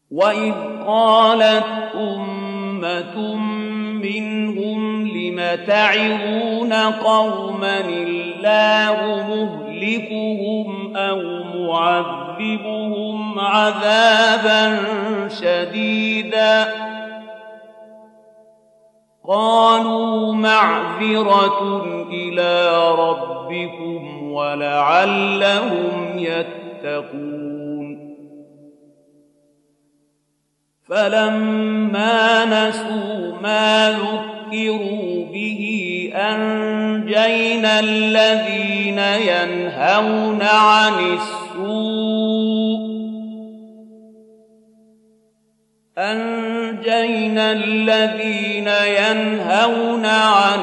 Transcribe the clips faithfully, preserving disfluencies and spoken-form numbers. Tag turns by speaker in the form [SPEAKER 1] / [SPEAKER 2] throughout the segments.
[SPEAKER 1] وإذ قالت أمة منهم لم تعظون قوما الله مهلكهم أو معذبهم عذابا شديدا قالوا معذرة إلى ربكم ولعلهم يتقون فلما نسوا ما ذكروا به أنجينا الذين ينهون عن السوء أنجينا الذين ينهون عن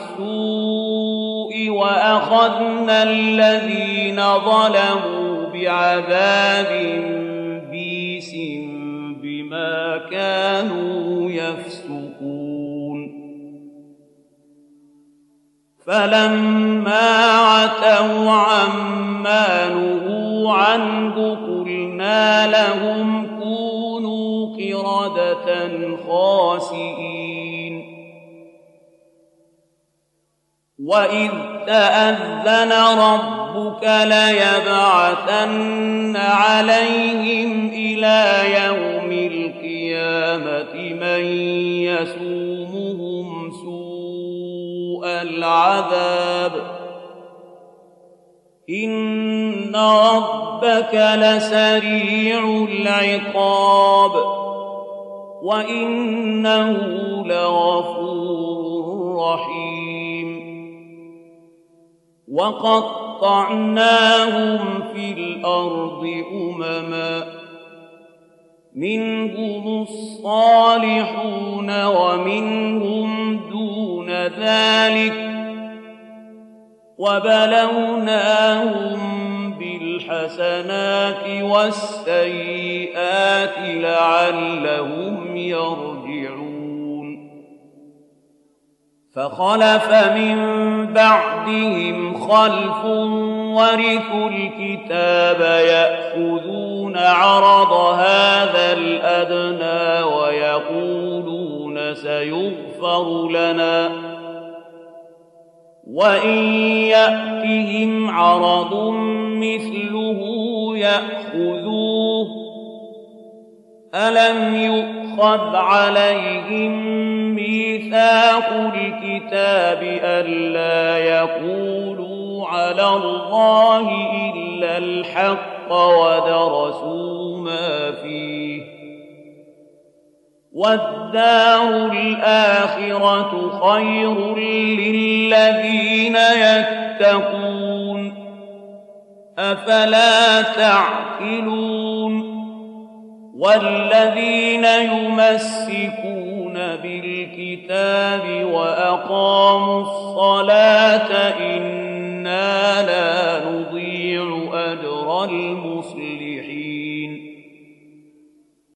[SPEAKER 1] السوء وأخذنا الذين ظلموا بعذاب بئيس بما كانوا يفسقون فلما عتوا عما نهوا عنه قلنا لهم كونوا قردة خاسئين وإذ تأذن ربك ليبعثن عليهم إلى يوم القيامة من يسومهم سوء العذاب إن ربك لسريع العقاب وإنه لغفور رحيم وقطعناهم في الأرض أمما منهم الصالحون ومنهم دون ذلك وبلوناهم بالحسنات والسيئات لعلهم يرجعون فخلف من بعدهم خلف ورثوا الكتاب يأخذون عرض هذا الأدنى ويقولون سيغفر لنا وإن يأتهم عرض مثله يأخذوه ألم يؤخذ عليهم ميثاق الكتاب ألا يقولوا على الله إلا الحق ودرسوا ما فيه والدار الآخرة خير للذين يتقون أفلا تعقلون والذين يمسكون بالكتاب وأقاموا الصلاة إنا لا